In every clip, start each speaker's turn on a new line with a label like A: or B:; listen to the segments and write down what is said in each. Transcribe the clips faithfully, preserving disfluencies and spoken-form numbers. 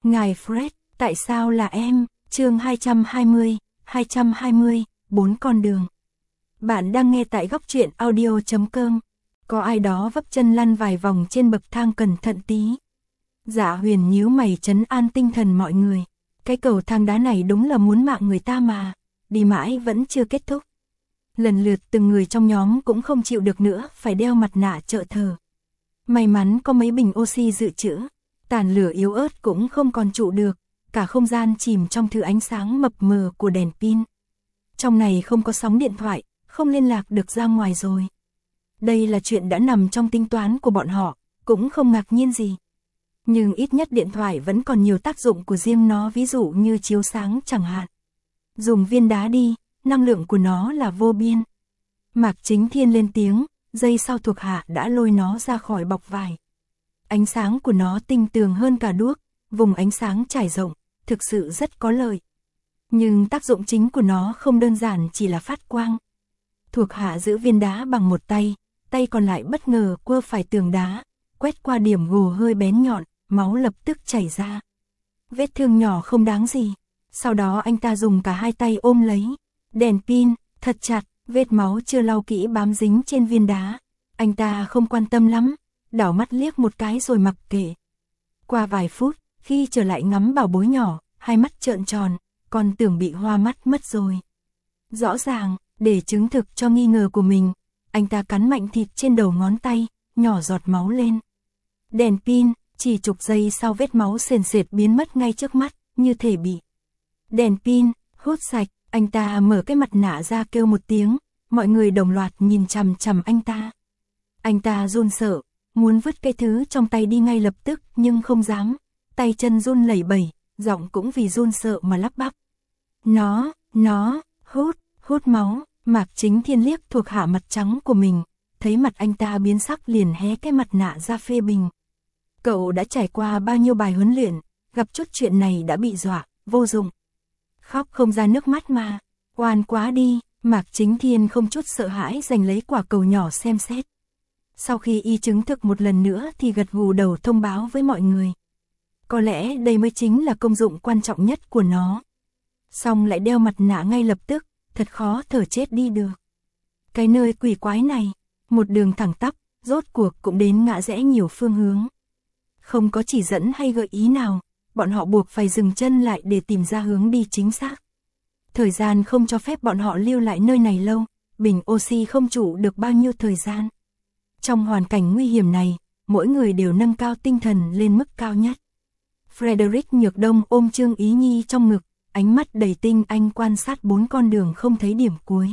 A: Ngài Fred, tại sao là em? Chương hai trăm hai mươi, hai trăm hai mươi, bốn con đường. Bạn đang nghe tại góc truyện audio chấm com. Có ai đó vấp chân lăn vài vòng trên bậc thang, cẩn thận tí. Dạ Huyền nhíu mày trấn an tinh thần mọi người. Cái cầu thang đá này đúng là muốn mạng người ta mà, đi mãi vẫn chưa kết thúc. Lần lượt từng người trong nhóm cũng không chịu được nữa, phải đeo mặt nạ trợ thở. May mắn có mấy bình oxy dự trữ, tàn lửa yếu ớt cũng không còn trụ được, cả không gian chìm trong thứ ánh sáng mập mờ của đèn pin. Trong này không có sóng điện thoại, không liên lạc được ra ngoài rồi. Đây là chuyện đã nằm trong tính toán của bọn họ, cũng không ngạc nhiên gì. Nhưng ít nhất điện thoại vẫn còn nhiều tác dụng của riêng nó, ví dụ như chiếu sáng chẳng hạn. Dùng viên đá đi, năng lượng của nó là vô biên. Mạc Chính Thiên lên tiếng, giây sau thuộc hạ đã lôi nó ra khỏi bọc vải. Ánh sáng của nó tinh tường hơn cả đuốc, vùng ánh sáng trải rộng, thực sự rất có lợi. Nhưng tác dụng chính của nó không đơn giản chỉ là phát quang. Thuộc hạ giữ viên đá bằng một tay, tay còn lại bất ngờ quơ phải tường đá, quét qua điểm gồ hơi bén nhọn, máu lập tức chảy ra. Vết thương nhỏ không đáng gì. Sau đó anh ta dùng cả hai tay ôm lấy đèn pin, thật chặt, vết máu chưa lau kỹ bám dính trên viên đá. Anh ta không quan tâm lắm, đảo mắt liếc một cái rồi mặc kệ. Qua vài phút, khi trở lại ngắm bảo bối nhỏ, hai mắt trợn tròn, còn tưởng bị hoa mắt mất rồi. Rõ ràng, để chứng thực cho nghi ngờ của mình, anh ta cắn mạnh thịt trên đầu ngón tay, nhỏ giọt máu lên. Đèn pin, chỉ chục giây sau vết máu sền sệt biến mất ngay trước mắt, như thể bị đèn pin hút sạch. Anh ta mở cái mặt nạ ra kêu một tiếng, mọi người đồng loạt nhìn chằm chằm anh ta. Anh ta run sợ, muốn vứt cái thứ trong tay đi ngay lập tức nhưng không dám, tay chân run lẩy bẩy, giọng cũng vì run sợ mà lắp bắp. Nó, nó, hút, hút máu. Mạc Chính Thiên liếc thuộc hạ mặt trắng của mình, thấy mặt anh ta biến sắc liền hé cái mặt nạ ra phê bình. Cậu đã trải qua bao nhiêu bài huấn luyện, gặp chút chuyện này đã bị dọa, vô dụng. Khóc không ra nước mắt mà, oan quá đi. Mạc Chính Thiên không chút sợ hãi giành lấy quả cầu nhỏ xem xét. Sau khi y chứng thực một lần nữa thì gật gù đầu thông báo với mọi người. Có lẽ đây mới chính là công dụng quan trọng nhất của nó. Xong lại đeo mặt nạ ngay lập tức, thật khó thở chết đi được. Cái nơi quỷ quái này, một đường thẳng tắp, rốt cuộc cũng đến ngã rẽ nhiều phương hướng. Không có chỉ dẫn hay gợi ý nào, bọn họ buộc phải dừng chân lại để tìm ra hướng đi chính xác. Thời gian không cho phép bọn họ lưu lại nơi này lâu, bình oxy không trụ được bao nhiêu thời gian. Trong hoàn cảnh nguy hiểm này, mỗi người đều nâng cao tinh thần lên mức cao nhất. Frederick Nhược Đông ôm Trương Ý Nhi trong ngực, ánh mắt đầy tinh anh quan sát bốn con đường không thấy điểm cuối.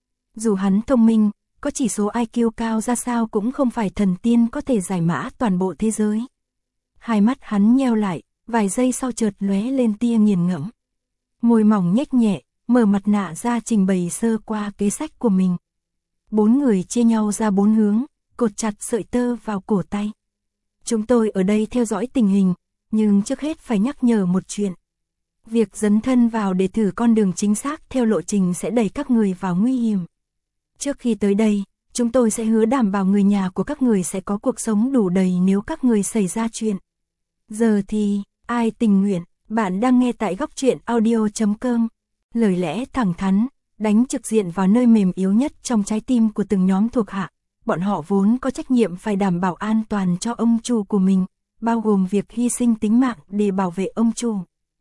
A: Dù hắn thông minh, có chỉ số i kiu cao ra sao cũng không phải thần tiên có thể giải mã toàn bộ thế giới. Hai mắt hắn nheo lại, vài giây sau chợt lóe lên tia nghiền ngẫm. Môi mỏng nhếch nhẹ, mở mặt nạ ra trình bày sơ qua kế sách của mình. Bốn người chia nhau ra bốn hướng, cột chặt sợi tơ vào cổ tay. Chúng tôi ở đây theo dõi tình hình, nhưng trước hết phải nhắc nhở một chuyện. Việc dấn thân vào để thử con đường chính xác theo lộ trình sẽ đẩy các người vào nguy hiểm. Trước khi tới đây, chúng tôi sẽ hứa đảm bảo người nhà của các người sẽ có cuộc sống đủ đầy nếu các người xảy ra chuyện. Giờ thì, ai tình nguyện, bạn đang nghe tại góc truyện audio chấm com. Lời lẽ thẳng thắn, đánh trực diện vào nơi mềm yếu nhất trong trái tim của từng nhóm thuộc hạ. Bọn họ vốn có trách nhiệm phải đảm bảo an toàn cho ông chủ của mình, bao gồm việc hy sinh tính mạng để bảo vệ ông chủ.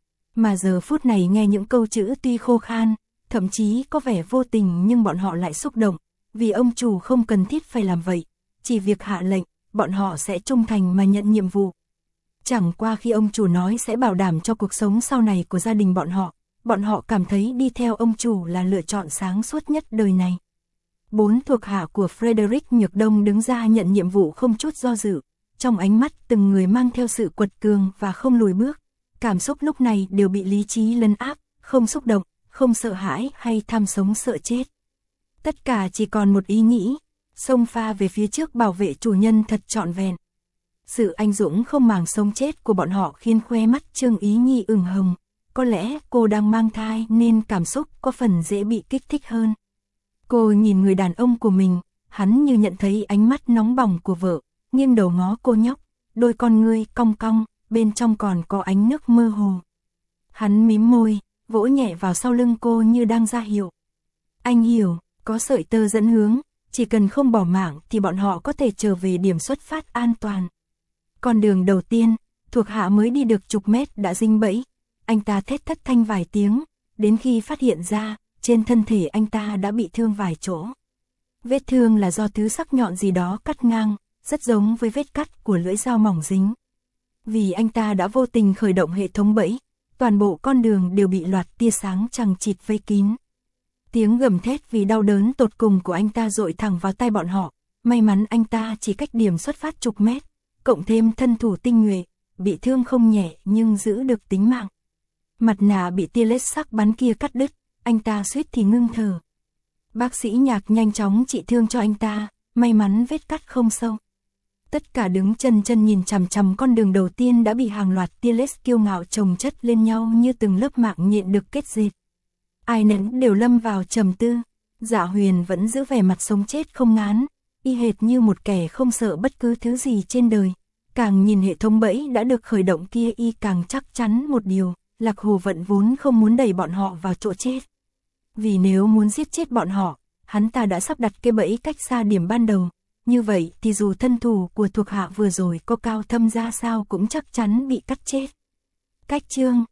A: Mà giờ phút này nghe những câu chữ tuy khô khan, thậm chí có vẻ vô tình nhưng bọn họ lại xúc động, vì ông chủ không cần thiết phải làm vậy, chỉ việc hạ lệnh, bọn họ sẽ trung thành mà nhận nhiệm vụ. Chẳng qua khi ông chủ nói sẽ bảo đảm cho cuộc sống sau này của gia đình bọn họ, bọn họ cảm thấy đi theo ông chủ là lựa chọn sáng suốt nhất đời này. Bốn thuộc hạ của Frederick Nhược Đông đứng ra nhận nhiệm vụ không chút do dự, trong ánh mắt từng người mang theo sự quật cường và không lùi bước. Cảm xúc lúc này đều bị lý trí lấn áp, không xúc động, không sợ hãi hay tham sống sợ chết. Tất cả chỉ còn một ý nghĩ, xông pha về phía trước bảo vệ chủ nhân thật trọn vẹn. Sự anh dũng không màng sống chết của bọn họ khiến khóe mắt Trương Ý Nhi ửng hồng. Có lẽ cô đang mang thai nên cảm xúc có phần dễ bị kích thích hơn. Cô nhìn người đàn ông của mình, hắn như nhận thấy ánh mắt nóng bỏng của vợ, nghiêng đầu ngó cô nhóc, đôi con ngươi cong cong, bên trong còn có ánh nước mơ hồ. Hắn mím môi, vỗ nhẹ vào sau lưng cô như đang ra hiệu. Anh hiểu, có sợi tơ dẫn hướng, chỉ cần không bỏ mạng thì bọn họ có thể trở về điểm xuất phát an toàn. Con đường đầu tiên, thuộc hạ mới đi được chục mét đã dính bẫy. Anh ta thét thất thanh vài tiếng, đến khi phát hiện ra, trên thân thể anh ta đã bị thương vài chỗ. Vết thương là do thứ sắc nhọn gì đó cắt ngang, rất giống với vết cắt của lưỡi dao mỏng dính. Vì anh ta đã vô tình khởi động hệ thống bẫy, toàn bộ con đường đều bị loạt tia sáng chằng chịt vây kín. Tiếng gầm thét vì đau đớn tột cùng của anh ta dội thẳng vào tai bọn họ. May mắn anh ta chỉ cách điểm xuất phát chục mét, cộng thêm thân thủ tinh nhuệ, bị thương không nhẹ nhưng giữ được tính mạng. Mặt nạ bị tia lết sắc bắn kia cắt đứt, anh ta suýt thì ngưng thở. Bác sĩ Nhạc nhanh chóng trị thương cho anh ta, may mắn vết cắt không sâu. Tất cả đứng chân chân nhìn chằm chằm con đường đầu tiên đã bị hàng loạt tia lết kiêu ngạo chồng chất lên nhau như từng lớp mạng nhện được kết dệt. Ai nấy đều lâm vào trầm tư. Dạ Huyền vẫn giữ vẻ mặt sống chết không ngán, y hệt như một kẻ không sợ bất cứ thứ gì trên đời. Càng nhìn hệ thống bẫy đã được khởi động kia y càng chắc chắn một điều, Lạc Hồ Vận vốn không muốn đẩy bọn họ vào chỗ chết. Vì nếu muốn giết chết bọn họ, hắn ta đã sắp đặt cái bẫy cách xa điểm ban đầu. Như vậy thì dù thân thủ của thuộc hạ vừa rồi có cao thâm ra sao cũng chắc chắn bị cắt chết. Cách chương